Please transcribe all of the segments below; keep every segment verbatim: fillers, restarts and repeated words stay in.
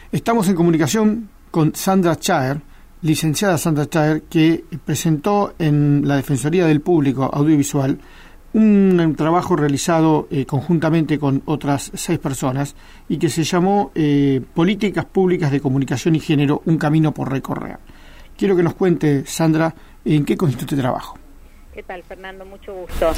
Estamos en comunicación con Sandra Chaer, licenciada Sandra Chaer, que presentó en la Defensoría del Público Audiovisual un, un trabajo realizado eh, conjuntamente con otras seis personas y que se llamó eh, Políticas Públicas de Comunicación y Género, un camino por recorrer. Quiero que nos cuente, Sandra, en qué consiste este trabajo. ¿Qué tal, Fernando? Mucho gusto.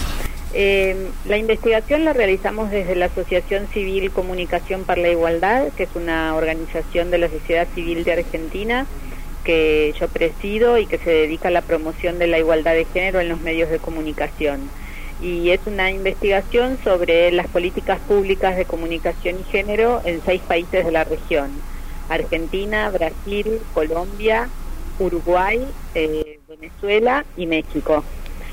Eh, la investigación la realizamos desde la Asociación Civil Comunicación para la Igualdad, que es una organización de la sociedad civil de Argentina, que yo presido y que se dedica a la promoción de la igualdad de género en los medios de comunicación. Y es una investigación sobre las políticas públicas de comunicación y género en seis países de la región: Argentina, Brasil, Colombia, Uruguay, eh, Venezuela y México.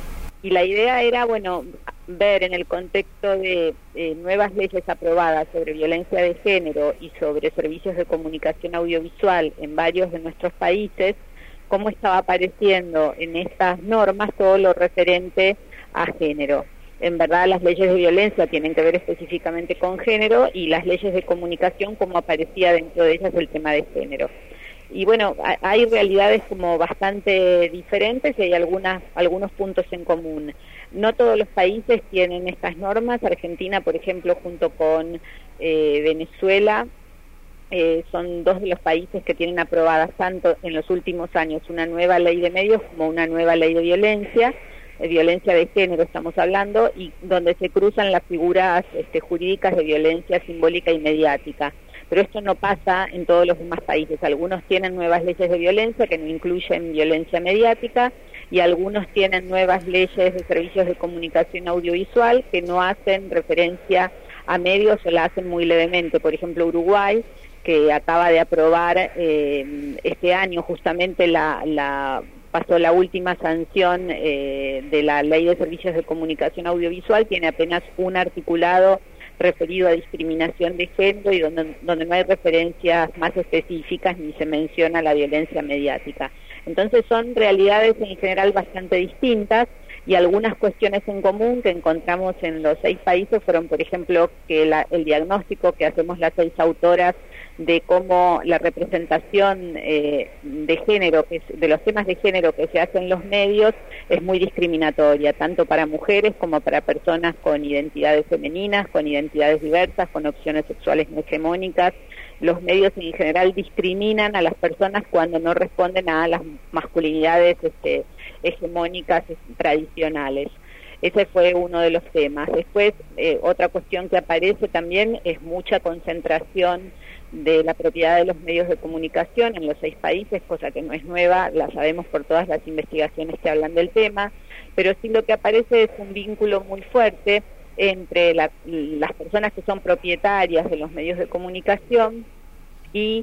Y la idea era, bueno, ver en el contexto de eh, nuevas leyes aprobadas sobre violencia de género y sobre servicios de comunicación audiovisual en varios de nuestros países, cómo estaba apareciendo en estas normas todo lo referente a género. En verdad, las leyes de violencia tienen que ver específicamente con género, y las leyes de comunicación, cómo aparecía dentro de ellas el tema de género. Y bueno, hay realidades como bastante diferentes y hay algunas, algunos puntos en común. No todos los países tienen estas normas. Argentina, por ejemplo, junto con eh, Venezuela, eh, son dos de los países que tienen aprobadas tanto en los últimos años una nueva ley de medios como una nueva ley de violencia, de violencia de género estamos hablando, y donde se cruzan las figuras este, jurídicas de violencia simbólica y mediática. Pero esto no pasa en todos los demás países. Algunos tienen nuevas leyes de violencia que no incluyen violencia mediática, y algunos tienen nuevas leyes de servicios de comunicación audiovisual que no hacen referencia a medios o la hacen muy levemente. Por ejemplo, Uruguay, que acaba de aprobar eh, este año justamente la, la pasó la última sanción eh, de la Ley de Servicios de Comunicación Audiovisual, tiene apenas un articulado referido a discriminación de género y donde, donde no hay referencias más específicas ni se menciona la violencia mediática. Entonces son realidades en general bastante distintas, y algunas cuestiones en común que encontramos en los seis países fueron, por ejemplo, que la, el diagnóstico que hacemos las seis autoras de cómo la representación eh, de género, que es, de los temas de género que se hacen en los medios, es muy discriminatoria, tanto para mujeres como para personas con identidades femeninas, con identidades diversas, con opciones sexuales no hegemónicas. Los medios en general discriminan a las personas cuando no responden a las masculinidades este, hegemónicas tradicionales. Ese fue uno de los temas. Después, eh, otra cuestión que aparece también es mucha concentración de la propiedad de los medios de comunicación en los seis países, cosa que no es nueva, la sabemos por todas las investigaciones que hablan del tema, pero sí lo que aparece es un vínculo muy fuerte entre la, las personas que son propietarias de los medios de comunicación y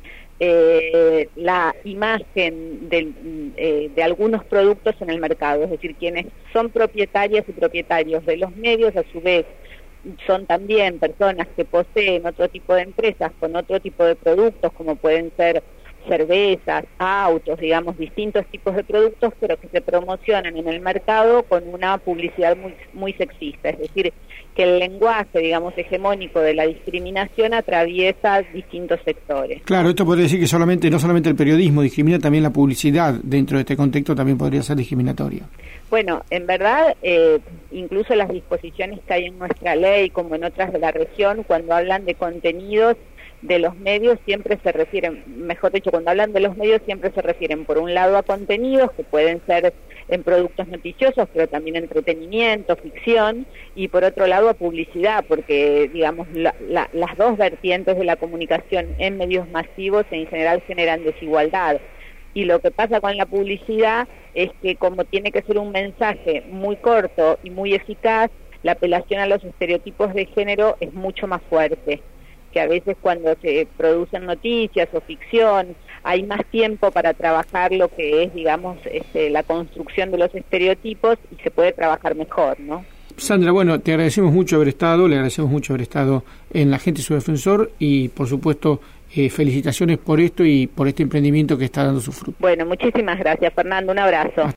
eh, la imagen de, eh, de algunos productos en el mercado. Es decir, quienes son propietarias y propietarios de los medios, a su vez, son también personas que poseen otro tipo de empresas con otro tipo de productos, como pueden ser cervezas, autos, digamos, distintos tipos de productos, pero que se promocionan en el mercado con una publicidad muy, muy sexista. Es decir, que el lenguaje, digamos, hegemónico de la discriminación atraviesa distintos sectores. Claro, esto podría decir que solamente no solamente el periodismo discrimina, también la publicidad dentro de este contexto también podría ser discriminatoria. Bueno, en verdad, eh, incluso las disposiciones que hay en nuestra ley, como en otras de la región, cuando hablan de contenidos de los medios, siempre se refieren, mejor dicho, cuando hablan de los medios siempre se refieren por un lado a contenidos que pueden ser en productos noticiosos, pero también entretenimiento, ficción, y por otro lado a publicidad, porque digamos la, la, las dos vertientes de la comunicación en medios masivos en general generan desigualdad. Y lo que pasa con la publicidad es que, como tiene que ser un mensaje muy corto y muy eficaz, la apelación a los estereotipos de género es mucho más fuerte, que a veces cuando se producen noticias o ficción hay más tiempo para trabajar lo que es, digamos, este, la construcción de los estereotipos, y se puede trabajar mejor, ¿no? Sandra, bueno, te agradecemos mucho haber estado, le agradecemos mucho haber estado en La Gente y su Defensor, y por supuesto eh, felicitaciones por esto y por este emprendimiento que está dando su fruto. Bueno, muchísimas gracias, Fernando, un abrazo. Hasta